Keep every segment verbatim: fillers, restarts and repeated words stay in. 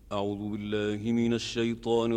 أعوذ بالله من الشيطان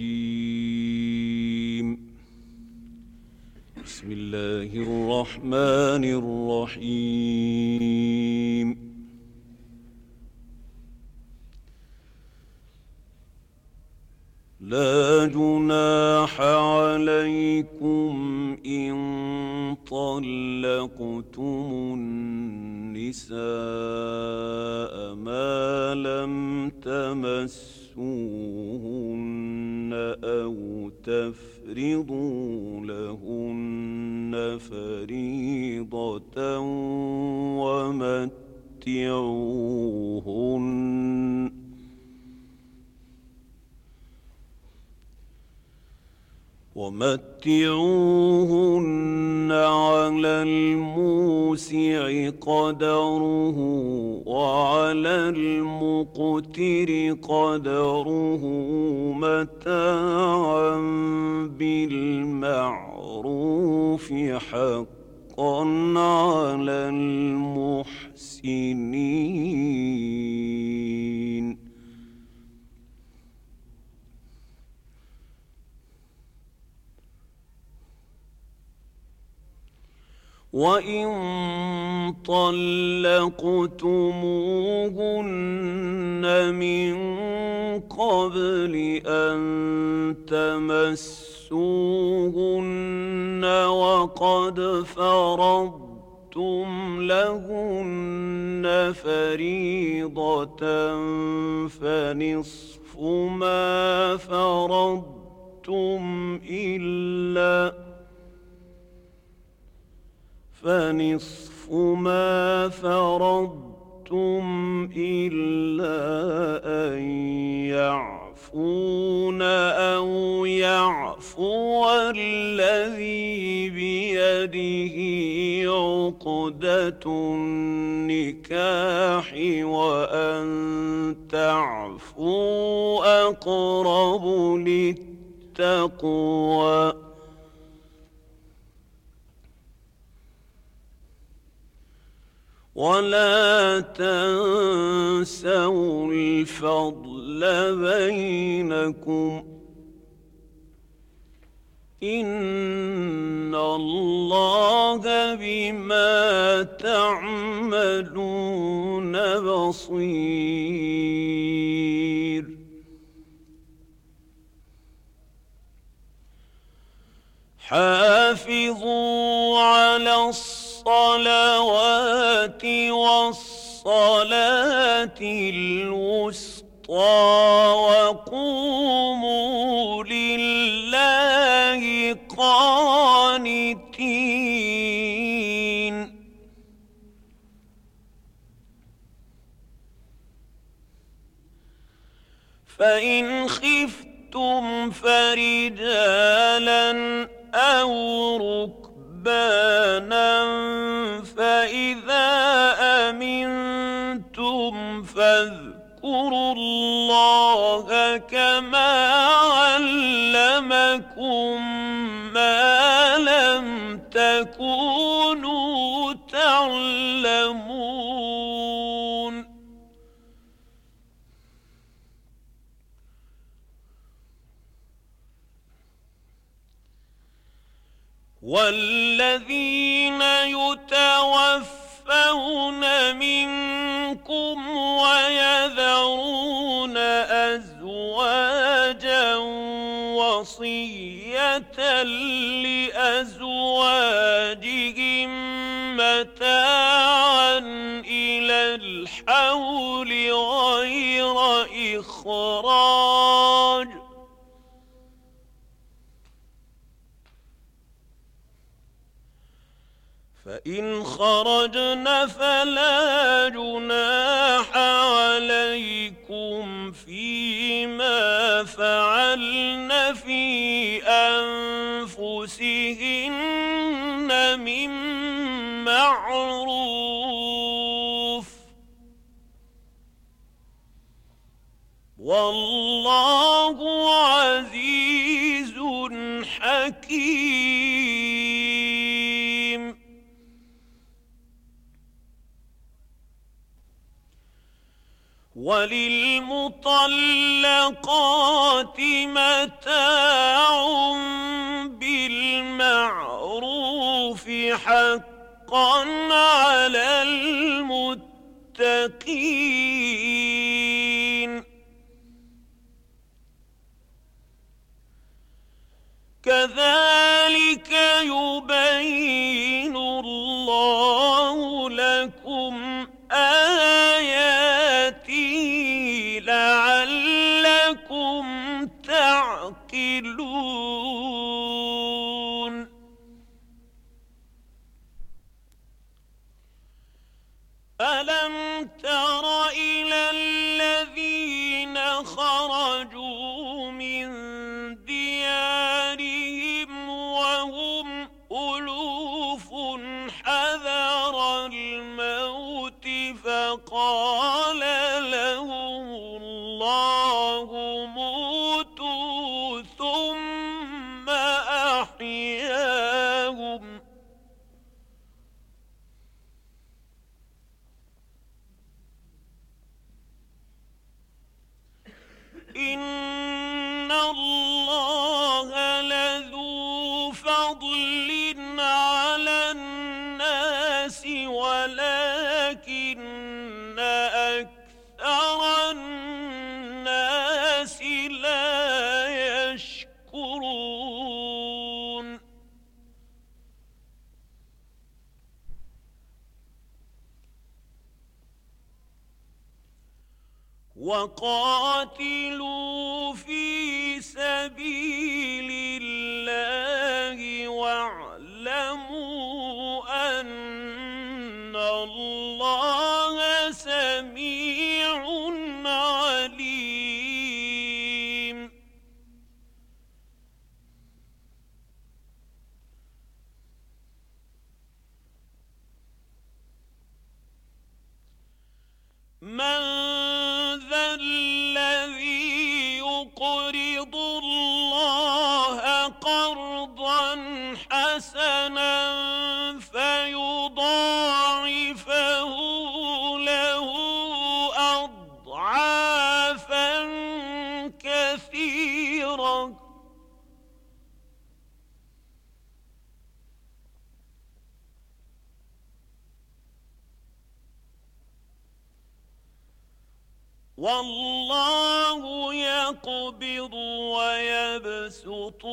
الرجيم. بسم الله الرحمن الرحيم. لا جناح عليكم إن طلقتم النساء ما لم تمسوهن أو تفرضوا لهن فريضة ومتعوهن ومتعوهن على الموسع قدره وعلى المقتر قدره متاعا بالمعروف حقا على المحسنين. وإن طلقتموهن من قبل أن تمسوهن وقد فرضتم لهن فريضة فنصف ما فرضتم إلا فنصف ما فرضتم إلا أن يعفون أو يعفو الذي بيده عقدة النكاح وأن تعفوا أقرب للتقوى ولا تنسوا الفضل بينكم إن الله بما تعملون بصير. حافظوا على الصلوات والصلاة الوسطى وقوموا لله قانتين. فإن خفتم فرجالا أو ركبانا فإذا أمنتم فاذكروا الله كما علمكم ما لم تكونوا تعلمون. والذين يتوفون منكم ويذرون أزواجا وصية لأزواجهم متاعا إلى الحول غير إخراج فإن خرجن فلا جناح عليكم فيما فعلن في أنفسهن من معروف والله عزيز حكيم. وللمطلقات متاع بالمعروف حقا على المتقين. كذلك يبين الله لكم آياته لعلكم تعقلون. ألم تر إلى الذين خرجوا من ديارهم وهم ألوف حذر الموت فقال لهم الله موتوا ثم أحياهم إن الله لذو فضل على الناس ولكن أكثر الناس لا يشكرون. وقاتلوا في سبيل الله واعلموا أن الله سميع عليم. من ذا الذي يقرض الله قرضا حسنا فيضاعفه له أضعافا كثيرة والله يقبض ويبسط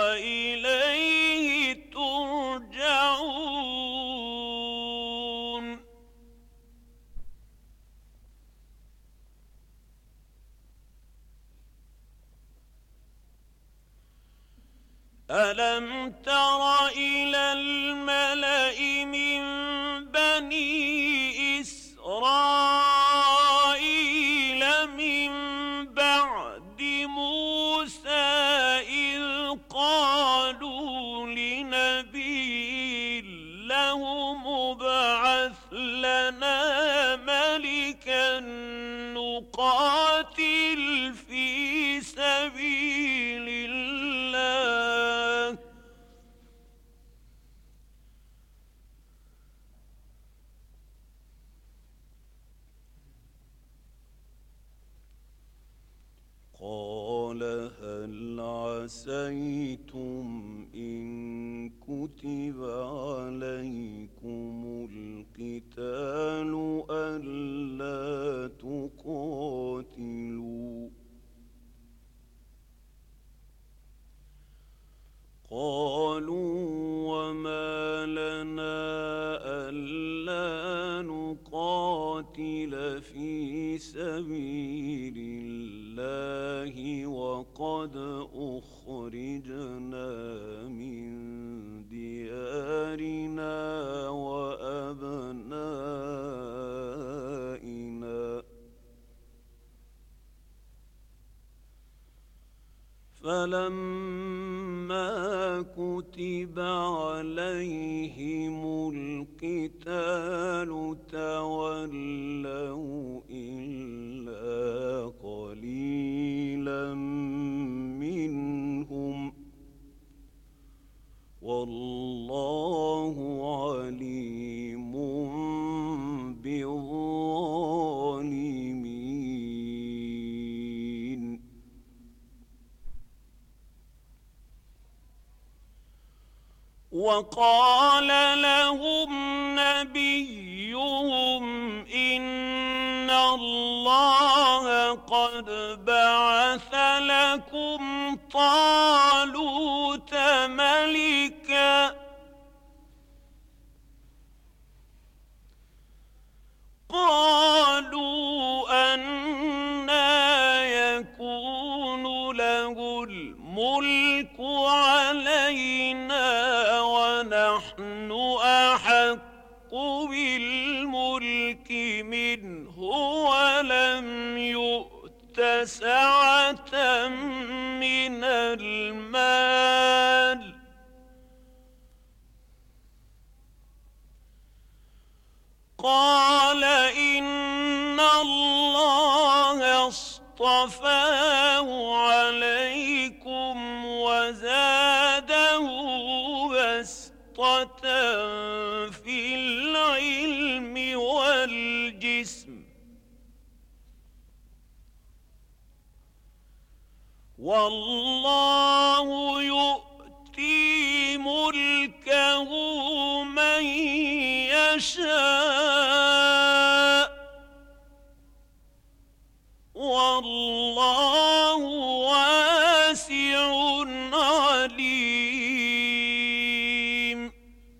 وإليه ترجعون. ألم تر إلى الملأ من بني إسرائيل من بعد موسى إذ قالوا لنبي له ابعث لنا ملكا نقاتل في سبيل الله قال هل عسيتم إن كتب عليكم القتال ألا تقاتلوا قالوا وما لنا ألا نقاتل في سبيل الله وقد أخرجنا من ديارنا وأبنائنا فلما كتب عليهم القتال تولوا إلا قليلا منهم والله عليم بالظالمين. وقال لهم نبيهم إن الله قد بعث لكم طالوت ملكا قالوا أنى يكون له الملك علينا ونحن أحق بالملك منه ولم يؤت سعة من المال قال إن الله اصطفاه عليكم وزاده بسطة في العلم والجسم والله يؤتي ملكه من يشاء والله واسع عليم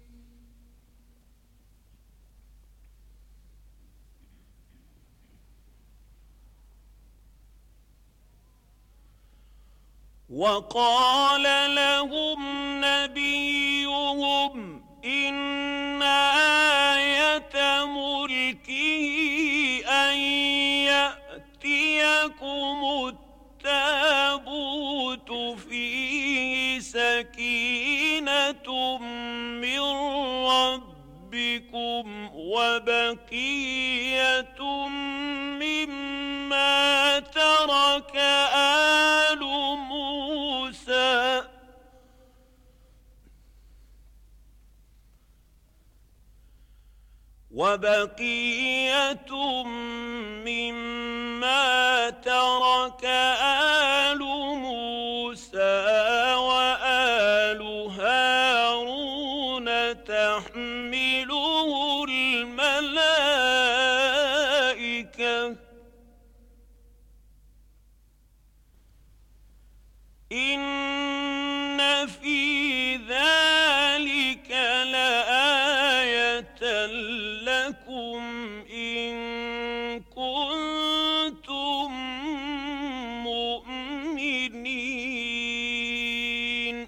وقال لهم نبيهم إن آية ملكه أن يأتيكم التابوت فيه سكينة من ربكم وبقية مما ترك آل موسى وبقية مما ترك آل موسى وآل هارون تحمله الملائكة إن في ذلك لآية لكم إن كنتم مؤمنين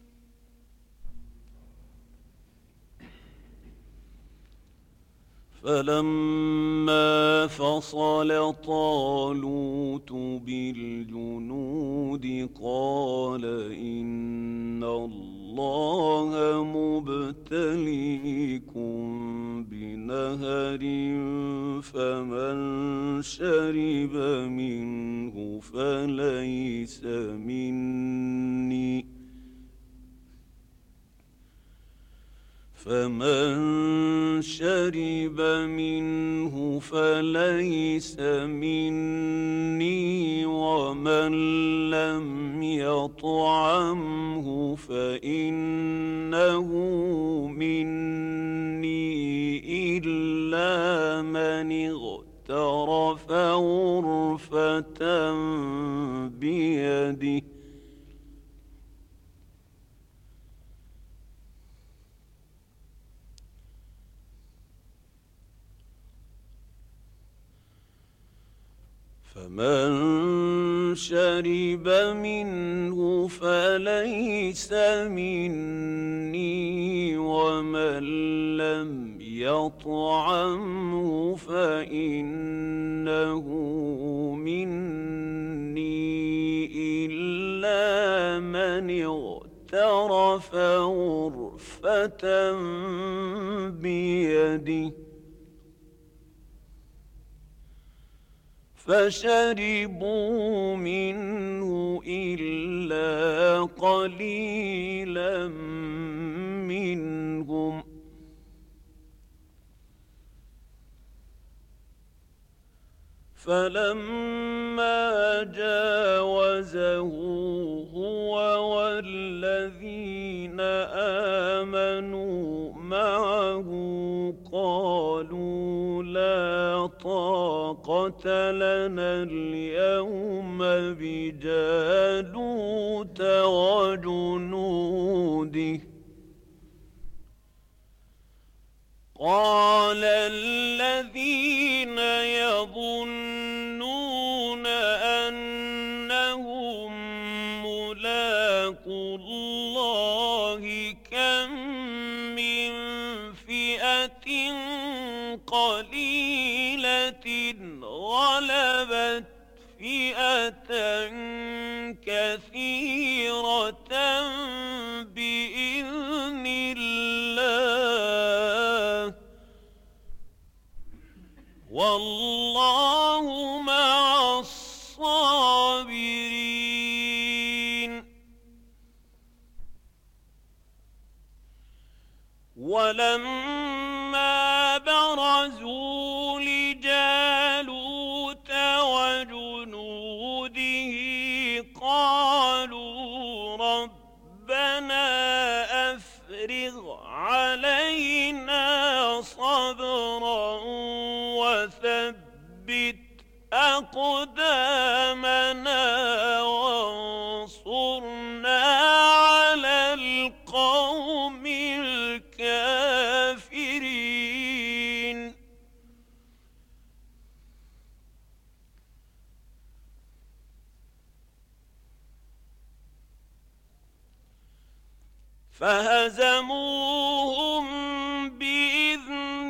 فلما فصل طالوت بالجنود قال إن الله مبتليكم بنهر فمن شرب منه فليس مني فمن شرب منه فليس مني ومن لم يطعمه فإنه مني إلا من اغترف غرفة بيده فمن شرب منه فليس مني ومن لم يطعمه فإنه مني إلا من اغترف غرفة بيده فشربوا منه إلا قليلا منهم فلما جاوزه هو والذين آمنوا معه قالوا لا طاقة لنا اليوم بجالوت وجنوده قال الذين يظنون أنهم ملاقو الله كم من فئة قليلة غلبت فئة كثيرة بإذن الله والله مع الصابرين. ولما برزوا لجالوت وجنوده قالوا ربنا أفرغ علينا صبرا وثبت أقدامنا وانصرنا على القوم الكافرين. فهزموهم بإذن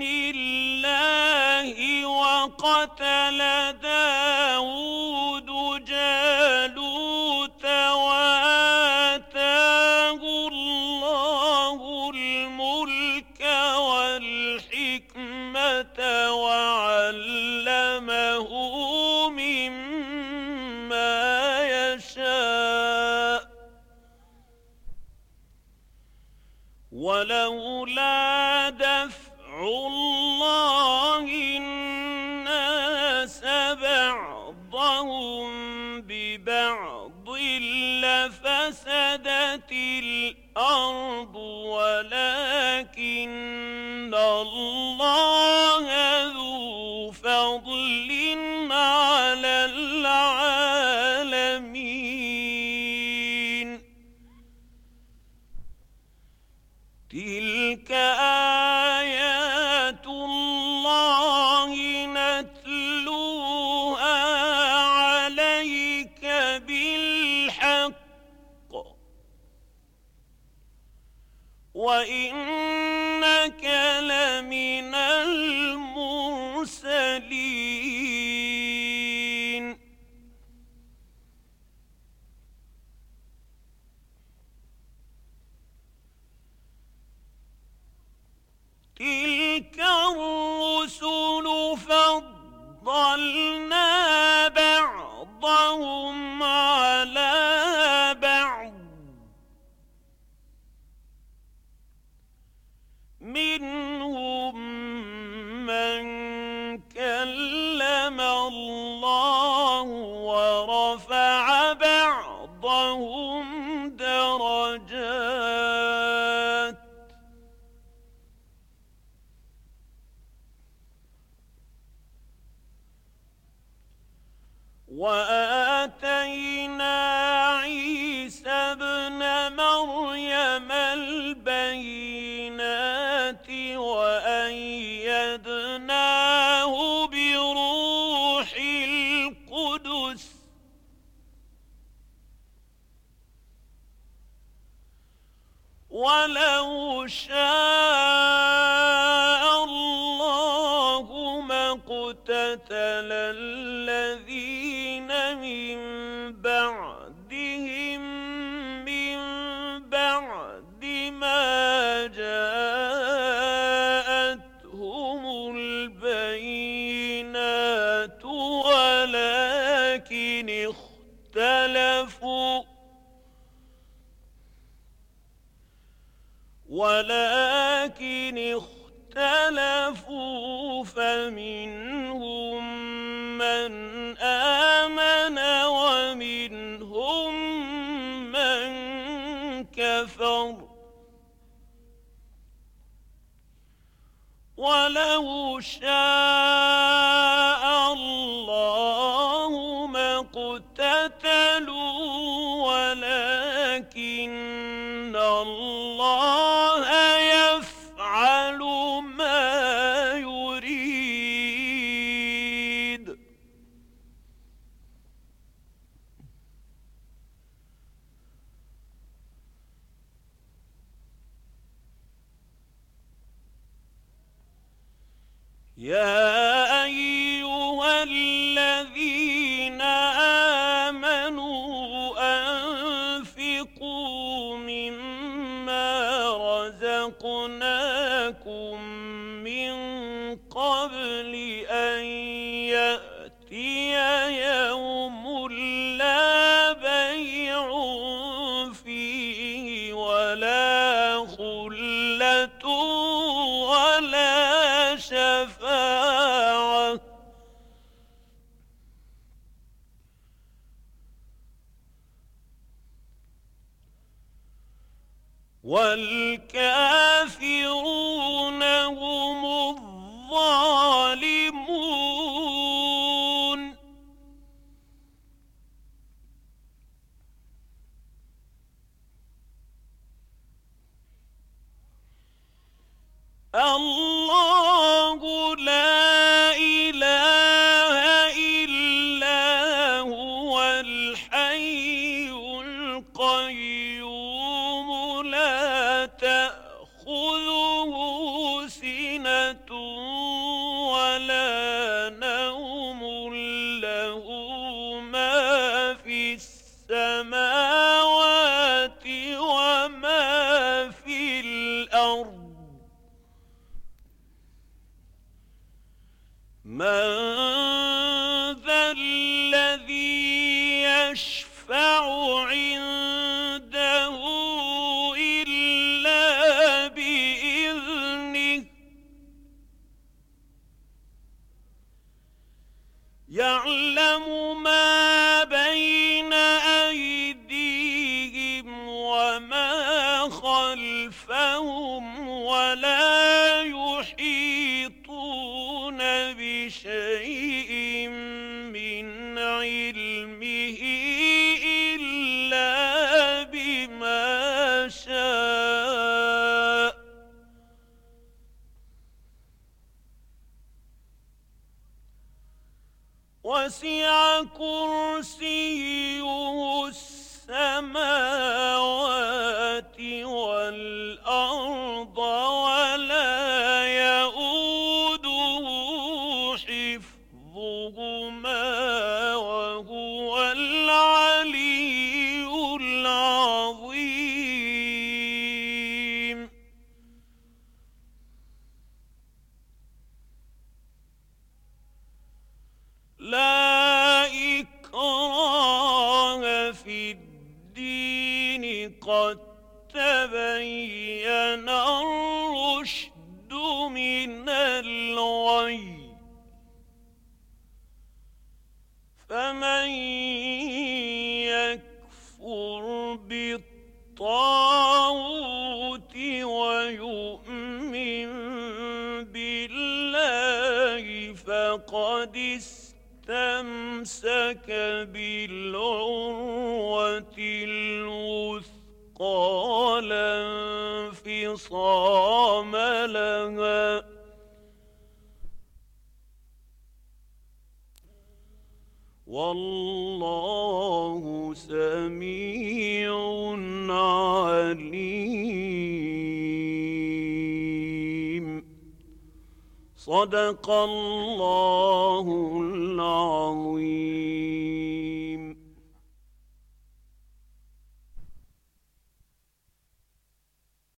الله وقتل داود جالوت وآتاه الله الملك والحكمة وعلمه مما يشاء ولولا دفع الله الناس بعضهم ببعض لفسدت الأرض ولكن الله ذو فضل على العالمين. تلك آيات الله نتلوها عليك بالحق وإنك لمن المرسلين. تلك الرسل فضلنا بعضهم على بعض منهم من كلم الله ورفع بعضهم درجات وآتينا عيسى ابن مريم البينات وأيدناه بروح القدس ولو شاء الله ما اقتتل الذين من بعدهم من بعد ما جاءتهم البينات ولكن اختلفوا ولكن اختلفوا فمنهم من آمن ومنهم من كفر ولو شاء الله ما اقتتلوا ولكن الله يفعل ما يريد. يا أيها الذين آمنوا أنفقوا مما رزقناكم من قبل أن يأتي يوم لا بيع فيه ولا خلة ولا شفاعة والكافرون هم الظالمون. الله لا إله إلا هو الحي القيوم لا تأخذه سنة ولا نوم له ما في السماوات وما في الأرض. من ذا الذي يشفع عنده إلا بإذنه يعلم ما بين أيديهم وما خلفهم ولا يحيطون بشيء من علمه إلا بما شاء وسع كرسيه السماوات والأرض ولا يؤوده حفظهما وهو العلي العظيم. لا إكراه في الدين قد تبين الرشد من الغي فمن يكفر بالطاغوت ويؤمن بالله فقد استمسك بالعروة الوثقى لا انفصام لها والله سميع عليم. صدق الله العظيم.